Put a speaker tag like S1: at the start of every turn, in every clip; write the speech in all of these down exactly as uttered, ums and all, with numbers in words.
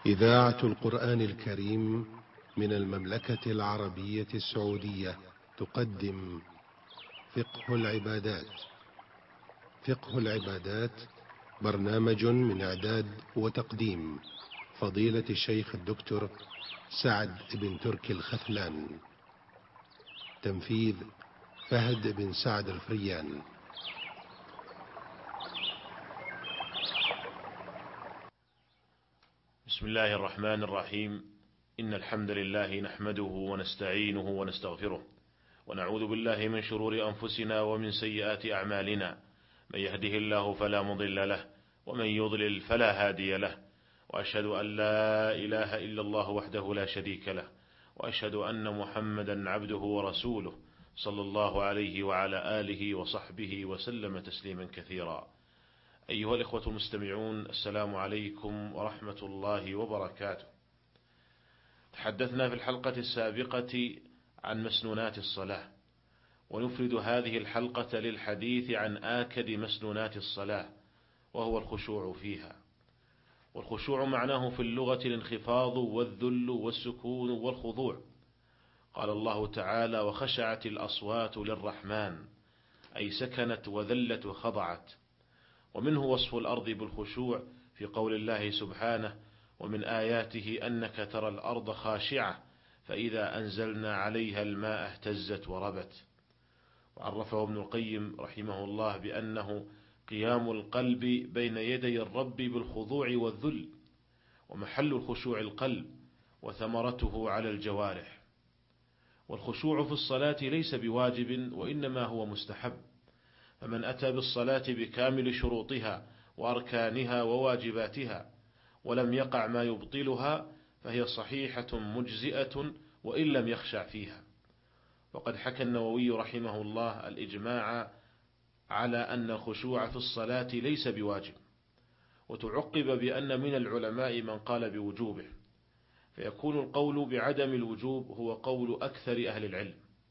S1: إذاعة القرآن الكريم من المملكة العربية السعودية تقدم فقه العبادات. فقه العبادات برنامج من إعداد وتقديم فضيلة الشيخ الدكتور سعد بن تركي الخثلان. تنفيذ فهد بن سعد الفريان.
S2: بسم الله الرحمن الرحيم. إن الحمد لله نحمده ونستعينه ونستغفره، ونعوذ بالله من شرور أنفسنا ومن سيئات أعمالنا. من يهده الله فلا مضل له، ومن يضلل فلا هادي له، وأشهد أن لا إله إلا الله وحده لا شريك له، وأشهد أن محمدا عبده ورسوله صلى الله عليه وعلى آله وصحبه وسلم تسليما كثيرا. أيها الإخوة المستمعون، السلام عليكم ورحمة الله وبركاته. تحدثنا في الحلقة السابقة عن مسنونات الصلاة، ونفرد هذه الحلقة للحديث عن آكد مسنونات الصلاة، وهو الخشوع فيها. والخشوع معناه في اللغة الانخفاض والذل والسكون والخضوع. قال الله تعالى: وخشعت الأصوات للرحمن، أي سكنت وذلت وخضعت. ومنه وصف الأرض بالخشوع في قول الله سبحانه: ومن آياته أنك ترى الأرض خاشعة فإذا أنزلنا عليها الماء اهتزت وربت. وعرفه ابن القيم رحمه الله بأنه قيام القلب بين يدي الرب بالخضوع والذل، ومحل الخشوع القلب، وثمرته على الجوارح. والخشوع في الصلاة ليس بواجب، وإنما هو مستحب. فمن أتى بالصلاة بكامل شروطها وأركانها وواجباتها ولم يقع ما يبطلها فهي صحيحة مجزئة وإن لم يخشع فيها. وقد حكى النووي رحمه الله الإجماع على أن الخشوع في الصلاة ليس بواجب، وتعقب بأن من العلماء من قال بوجوبه، فيكون القول بعدم الوجوب هو قول أكثر أهل العلم.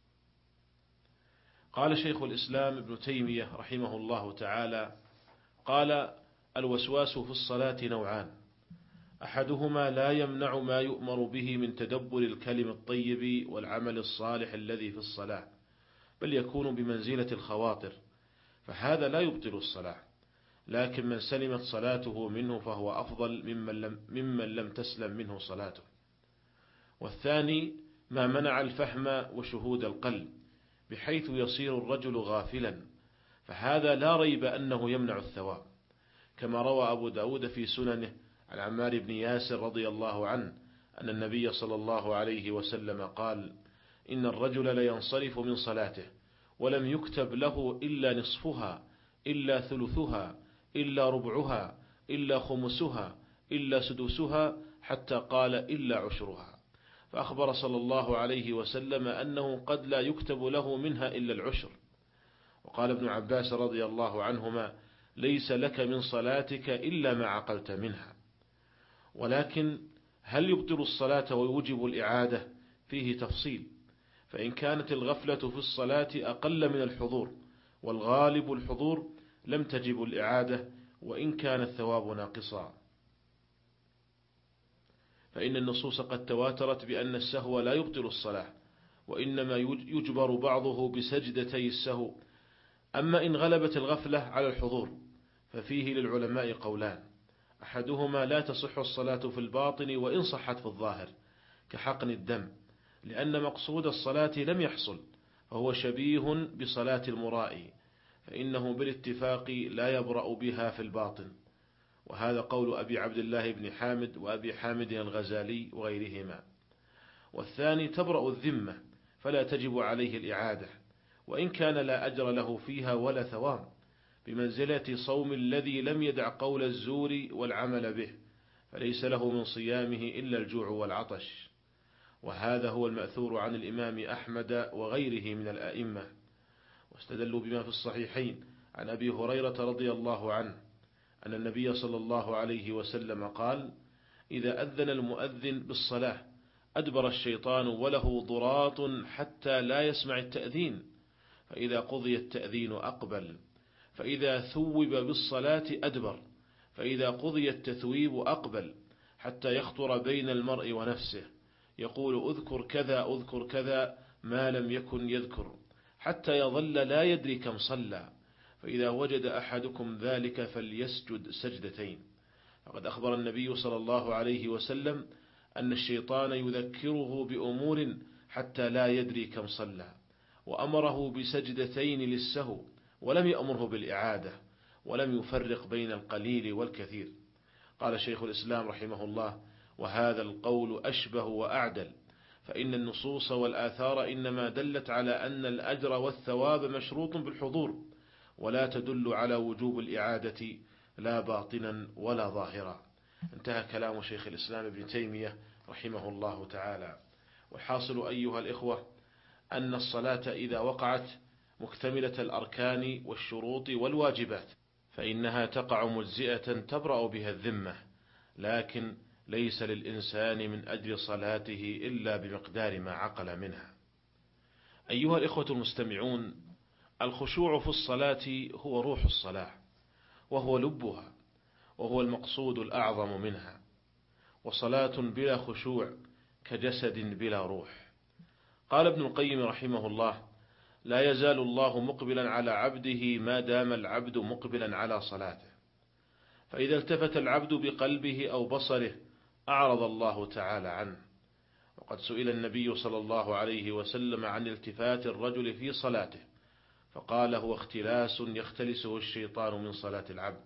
S2: قال شيخ الإسلام ابن تيمية رحمه الله تعالى: قال: الوسواس في الصلاة نوعان، أحدهما لا يمنع ما يؤمر به من تدبر الكلم الطيب والعمل الصالح الذي في الصلاة، بل يكون بمنزلة الخواطر، فهذا لا يبطل الصلاة، لكن من سلمت صلاته منه فهو أفضل ممن لم, ممن لم تسلم منه صلاته. والثاني ما منع الفهم وشهود القلب، بحيث يصير الرجل غافلا، فهذا لا ريب أنه يمنع الثواب، كما روى أبو داود في سننه عن عمار بن ياسر رضي الله عنه أن النبي صلى الله عليه وسلم قال: إن الرجل لينصرف من صلاته ولم يكتب له إلا نصفها، إلا ثلثها، إلا ربعها، إلا خمسها، إلا سدسها، حتى قال إلا عشرها. فأخبر صلى الله عليه وسلم أنه قد لا يكتب له منها إلا العشر. وقال ابن عباس رضي الله عنهما: ليس لك من صلاتك إلا ما عقلت منها. ولكن هل يبطل الصلاة ويوجب الإعادة؟ فيه تفصيل، فإن كانت الغفلة في الصلاة أقل من الحضور والغالب الحضور لم تجب الإعادة، وإن كان الثواب ناقصا، فإن النصوص قد تواترت بأن السهو لا يبطل الصلاة، وإنما يجبر بعضه بسجدتي السهو. أما إن غلبت الغفلة على الحضور ففيه للعلماء قولان، أحدهما لا تصح الصلاة في الباطن وإن صحت في الظاهر، كحقن الدم، لأن مقصود الصلاة لم يحصل، فهو شبيه بصلاة المرائي، فإنه بالاتفاق لا يبرأ بها في الباطن. وهذا قول أبي عبد الله بن حامد وأبي حامد الغزالي وغيرهما. والثاني تبرأ الذمة، فلا تجب عليه الإعادة، وإن كان لا أجر له فيها ولا ثواب، بمنزلة صوم الذي لم يدع قول الزور والعمل به، فليس له من صيامه إلا الجوع والعطش. وهذا هو المأثور عن الإمام أحمد وغيره من الآئمة. واستدلوا بما في الصحيحين عن أبي هريرة رضي الله عنه أن النبي صلى الله عليه وسلم قال: إذا أذن المؤذن بالصلاة أدبر الشيطان وله ضراط حتى لا يسمع التأذين، فإذا قضي التأذين أقبل، فإذا ثوب بالصلاة أدبر، فإذا قضي التثويب أقبل، حتى يخطر بين المرء ونفسه، يقول اذكر كذا أذكر كذا ما لم يكن يذكر، حتى يظل لا يدري كم صلى، فإذا وجد أحدكم ذلك فليسجد سجدتين. فقد أخبر النبي صلى الله عليه وسلم أن الشيطان يذكره بأمور حتى لا يدري كم صلى، وأمره بسجدتين للسهو، ولم يأمره بالإعادة، ولم يفرق بين القليل والكثير. قال شيخ الإسلام رحمه الله: وهذا القول أشبه وأعدل، فإن النصوص والآثار إنما دلت على أن الأجر والثواب مشروط بالحضور، ولا تدل على وجوب الإعادة لا باطنا ولا ظاهرا. انتهى كلام شيخ الإسلام ابن تيمية رحمه الله تعالى. والحاصل أيها الإخوة أن الصلاة إذا وقعت مكتملة الأركان والشروط والواجبات فإنها تقع مجزئة تبرأ بها الذمة، لكن ليس للإنسان من أجل صلاته إلا بمقدار ما عقل منها. أيها الإخوة المستمعون، الخشوع في الصلاة هو روح الصلاة، وهو لبها، وهو المقصود الأعظم منها. وصلاة بلا خشوع كجسد بلا روح. قال ابن القيم رحمه الله: لا يزال الله مقبلا على عبده ما دام العبد مقبلا على صلاته، فإذا التفت العبد بقلبه أو بصره أعرض الله تعالى عنه. وقد سئل النبي صلى الله عليه وسلم عن التفات الرجل في صلاته، فقال: هو اختلاس يختلسه الشيطان من صلاة العبد.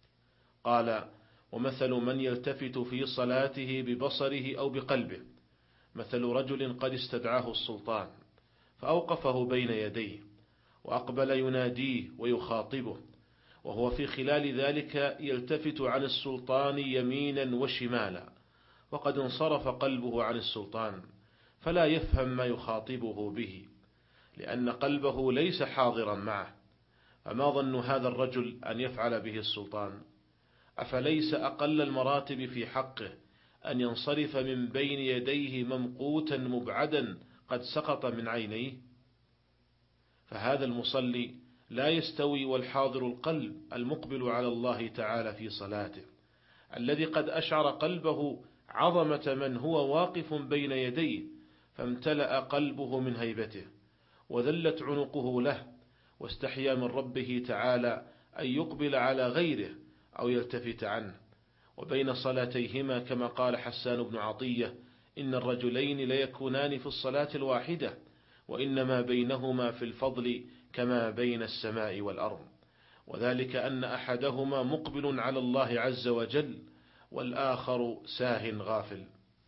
S2: قال: ومثل من يلتفت في صلاته ببصره أو بقلبه مثل رجل قد استدعاه السلطان فأوقفه بين يديه، وأقبل يناديه ويخاطبه، وهو في خلال ذلك يلتفت عن السلطان يمينا وشمالا، وقد انصرف قلبه عن السلطان فلا يفهم ما يخاطبه به، لأن قلبه ليس حاضرا معه. فما ظن هذا الرجل أن يفعل به السلطان؟ أفليس أقل المراتب في حقه أن ينصرف من بين يديه ممقوتا مبعدا قد سقط من عينيه؟ فهذا المصلي لا يستوي والحاضر القلب المقبل على الله تعالى في صلاته، الذي قد أشعر قلبه عظمة من هو واقف بين يديه، فامتلأ قلبه من هيبته، وذلت عنقه له، واستحيا من ربه تعالى أن يقبل على غيره أو يلتفت عنه. وبين صلاتيهما كما قال حسان بن عطية: إن الرجلين ليكونان في الصلاة الواحدة، وإنما بينهما في الفضل كما بين السماء والأرض، وذلك أن أحدهما مقبل على الله عز وجل، والآخر ساه غافل.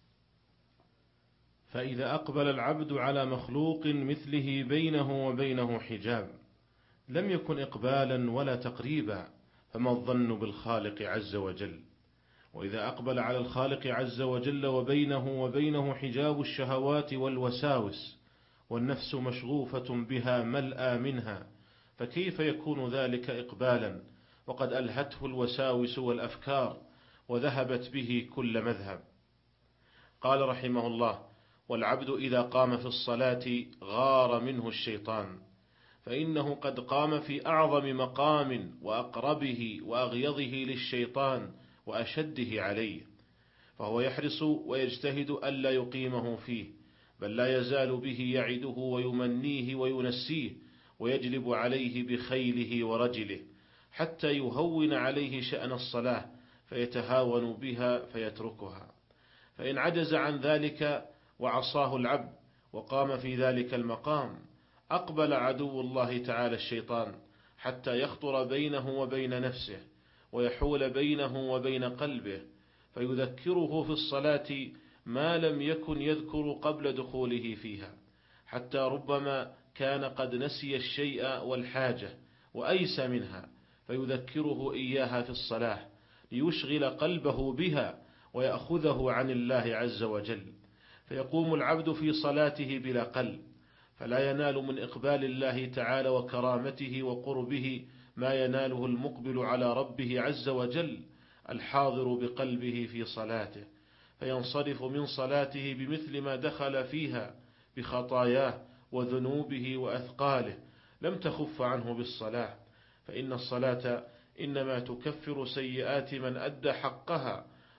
S2: فإذا أقبل العبد على مخلوق مثله بينه وبينه حجاب لم يكن إقبالا ولا تقريبا، فما الظن بالخالق عز وجل؟ وإذا أقبل على الخالق عز وجل وبينه وبينه حجاب الشهوات والوساوس، والنفس مشغوفة بها ملأى منها، فكيف يكون ذلك إقبالا وقد ألهته الوساوس والأفكار وذهبت به كل مذهب؟ قال رحمه الله: والعبد إذا قام في الصلاة غار منه الشيطان، فإنه قد قام في أعظم مقام وأقربه وأغيظه للشيطان وأشده عليه، فهو يحرص ويجتهد ألا يقيمه فيه، بل لا يزال به يعده ويمنيه وينسيه، ويجلب عليه بخيله ورجله، حتى يهون عليه شأن الصلاة فيتهاون بها فيتركها. فإن عجز عن ذلك وعصاه العبد وقام في ذلك المقام، أقبل عدو الله تعالى الشيطان حتى يخطر بينه وبين نفسه، ويحول بينه وبين قلبه، فيذكره في الصلاة ما لم يكن يذكر قبل دخوله فيها، حتى ربما كان قد نسي الشيء والحاجة وأيس منها، فيذكره إياها في الصلاة ليشغل قلبه بها ويأخذه عن الله عز وجل، فيقوم العبد في صلاته بلا قلب، فلا ينال من إقبال الله تعالى وكرامته وقربه ما يناله المقبل على ربه عز وجل الحاضر بقلبه في صلاته، فينصرف من صلاته بمثل ما دخل فيها بخطاياه وذنوبه وأثقاله لم تخف عنه بالصلاة، فإن الصلاة إنما تكفر سيئات من أدى حقها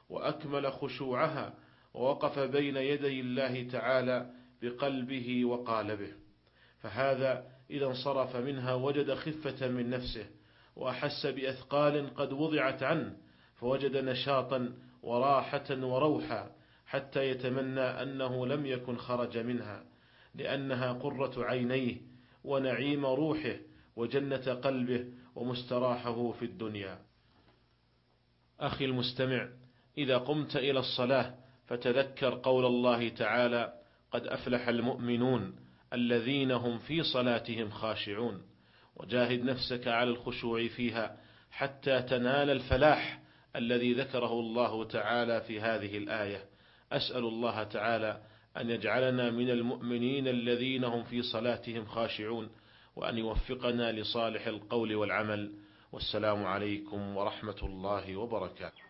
S2: وأكمل خشوعها، ووقف بين يدي الله تعالى بقلبه وقالبه. فهذا إذا انصرف منها وجد خفة من نفسه، وأحس بأثقال قد وضعت عنه، فوجد نشاطا وراحة وروحا، حتى يتمنى أنه لم يكن خرج منها، لأنها قرة عينيه ونعيم روحه وجنة قلبه ومستراحه في الدنيا. أخي المستمع، إذا قمت إلى الصلاة فتذكر قول الله تعالى: قد أفلح المؤمنون الذين هم في صلاتهم خاشعون، وجاهد نفسك على الخشوع فيها حتى تنال الفلاح الذي ذكره الله تعالى في هذه الآية. أسأل الله تعالى أن يجعلنا من المؤمنين الذين هم في صلاتهم خاشعون، وأن يوفقنا لصالح القول والعمل. والسلام عليكم ورحمة الله وبركاته.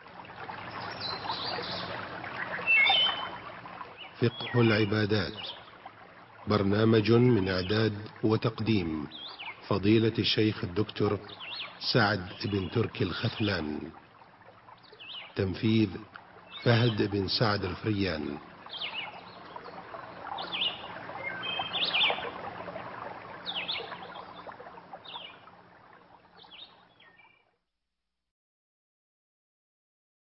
S1: فقه العبادات، برنامج من إعداد وتقديم فضيلة الشيخ الدكتور سعد بن تركي الختلان، تنفيذ فهد بن سعد الفريان.